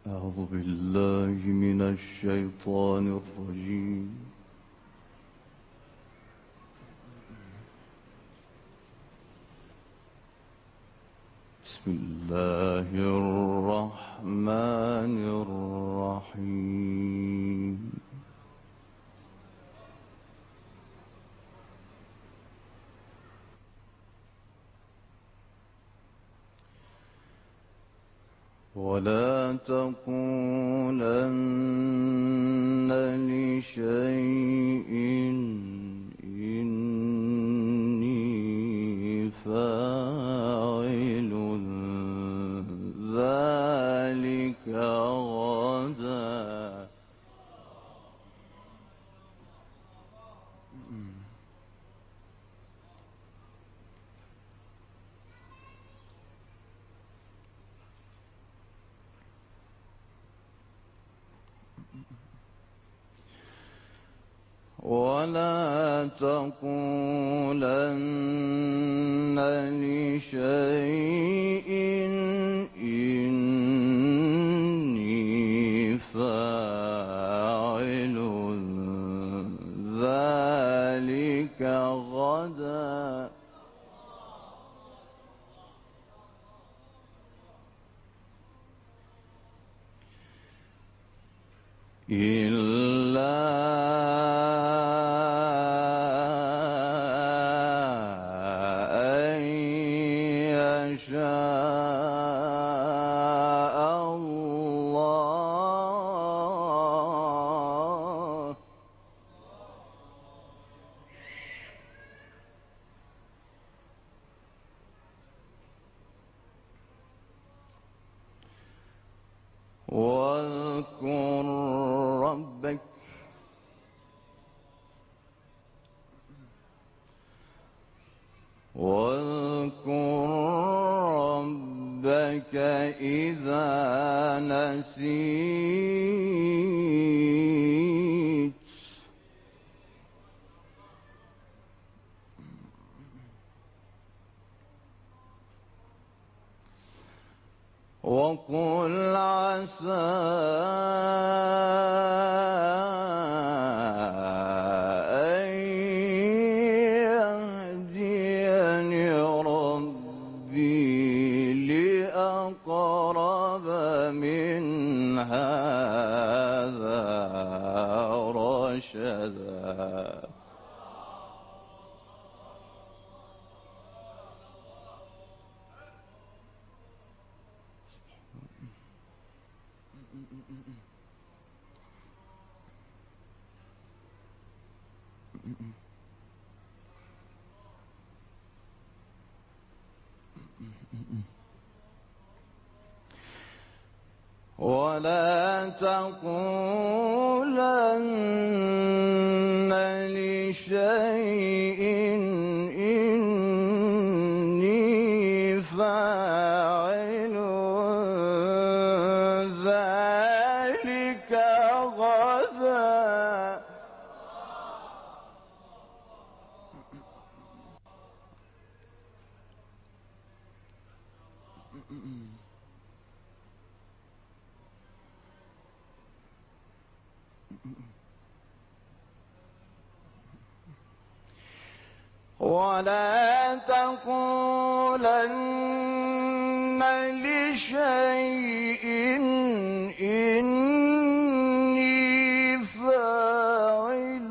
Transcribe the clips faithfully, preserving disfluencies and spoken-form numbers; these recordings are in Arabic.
أعوذ بالله من الشيطان الرجيم. بسم الله الرحمن الرحيم. ولا تقولن لشيء إني فاعل ذلك غدا. ولا تقولن لشيء إني فاعل ذلك غدا إلا أن يشاء الله. واذكر ربك واذكر ربك إذا نسيت وقل عسى أن يهديني ربي لأقرب من هذا رشدا. ولا تقولن لشيء إني فاعل ذلك غدا ولا تقولن لشيء إني فاعل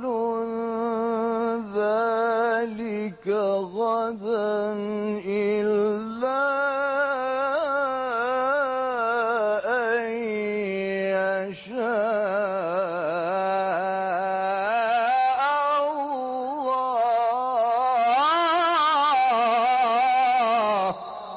ذلك غدا إلا أن يشاء الله.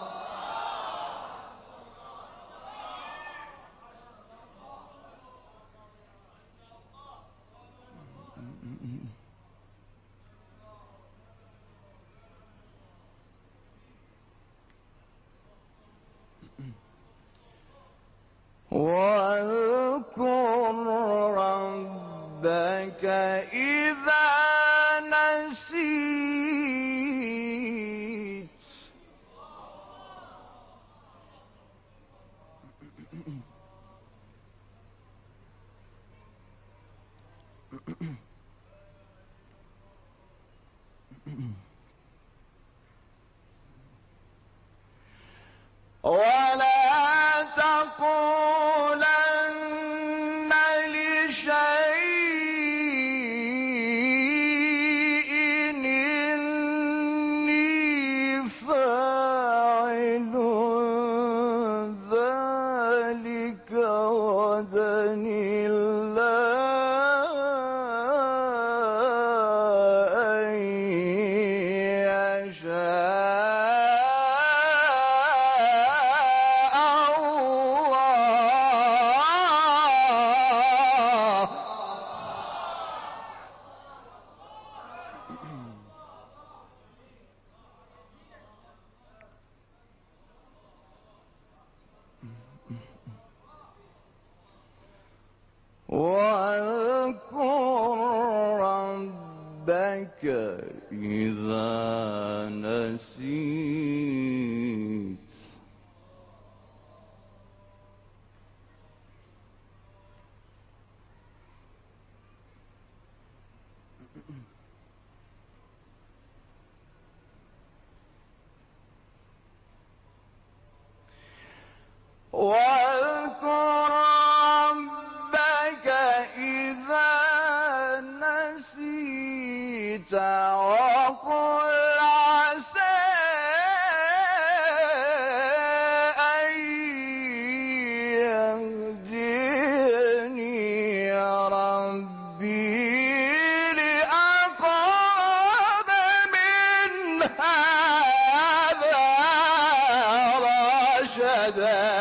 واذكر ربك إذا نسيت واذكر ربك إذا نسيت. واذكر ربك إذا نسيت وقل عسى أن يهديني ربي لأقرب من هذا رشدا.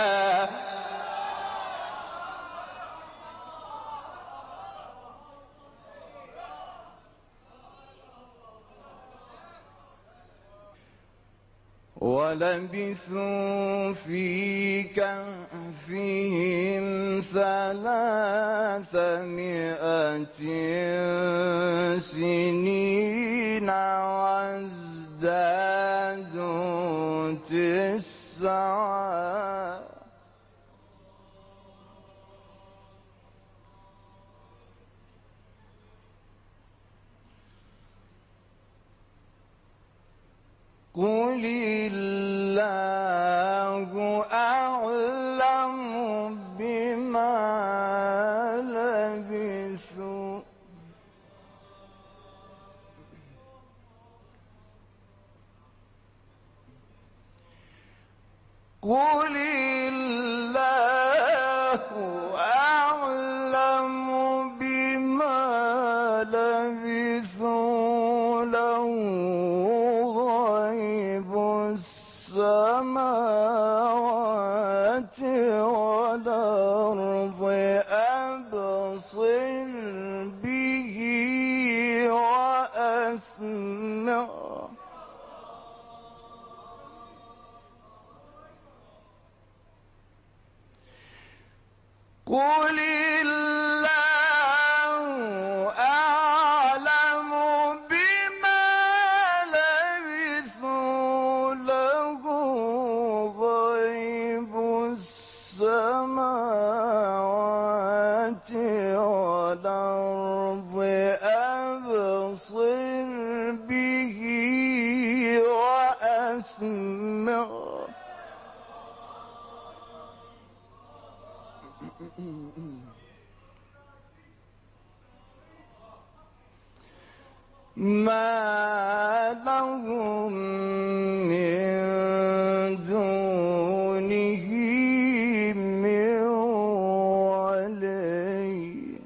ولبثوا في كهفهم ثلاثمائة سنين وازدادوا تسعا. قل الله أعلم بما لبثوا. قل الله أعلم بما لبثوا له السماوات والأرض أبصر به وأسمع. قل الله أعلم بما لبثوا له غيب السماوات والأرض أبصر به وأسمع. ما لهم من دونه من ولي.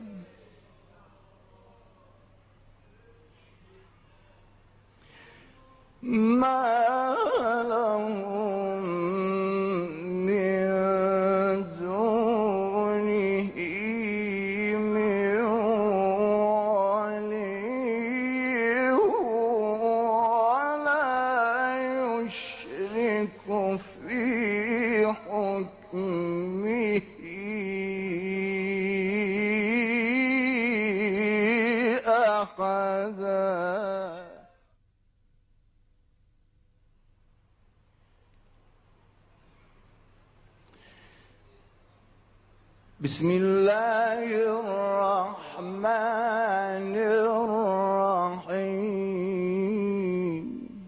ما لهم من دونه من ولي ولا يشرك في حكمه أحدا. بسم الله الرحمن الرحيم.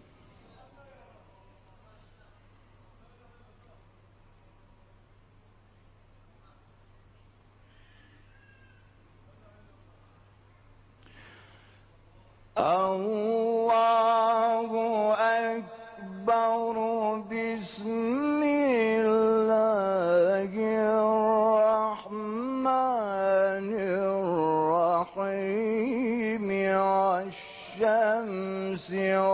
الله أكبر. بسم الله الرحمن الرحيم. والشمس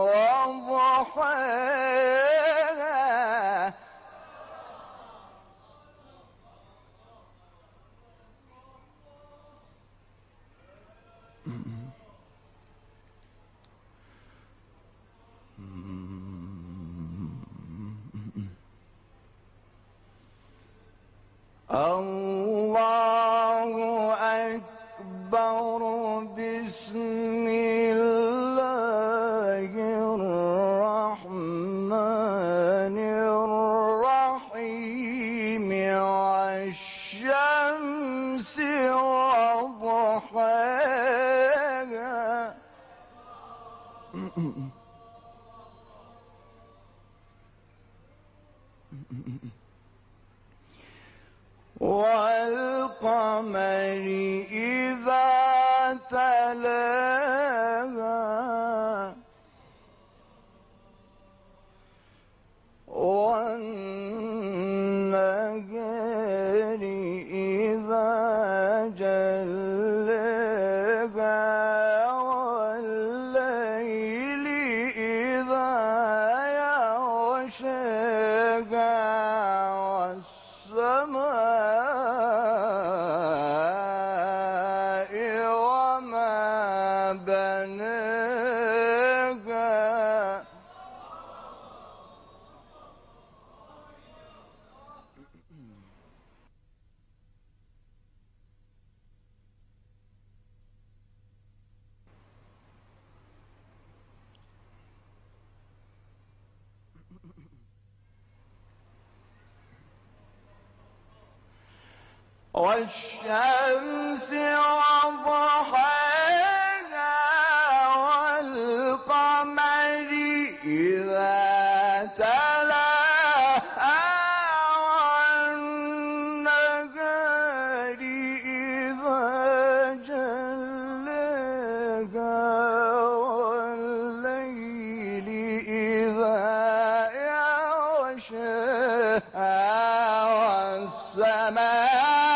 وضحاها. الله أكبر. بسم الله الرحمن الرحيم. والشمس وضحاها والقمر إذا تلاها والنهار إذا جلاها والليل إذا يغشاها والسماء وما بناها والشمس وضحاها والقمر إذا تلاها والنهار إذا جلاها والليل إذا يغشاها والسماء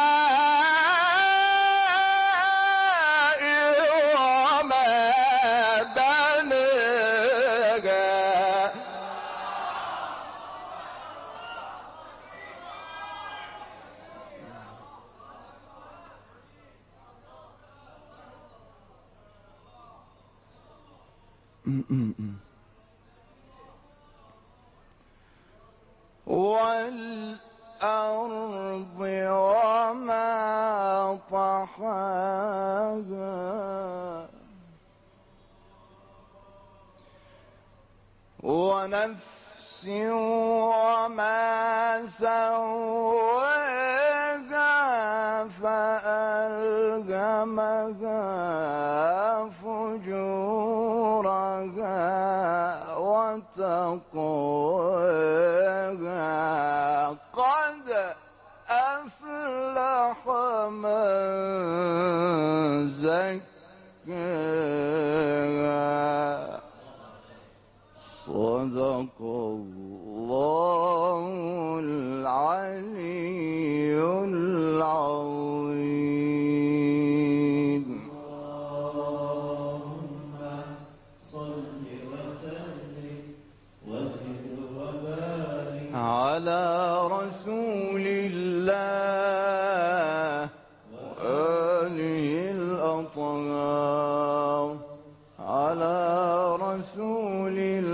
والأرض وما طحاها ونفس وما سواها فألهمها فجورها وتقواها قد أفلح من زكاها صدق الله العلي العظيم. اللهم صل وسلم وزد وبارك على رسول الله وآله الأطهار على رسول الله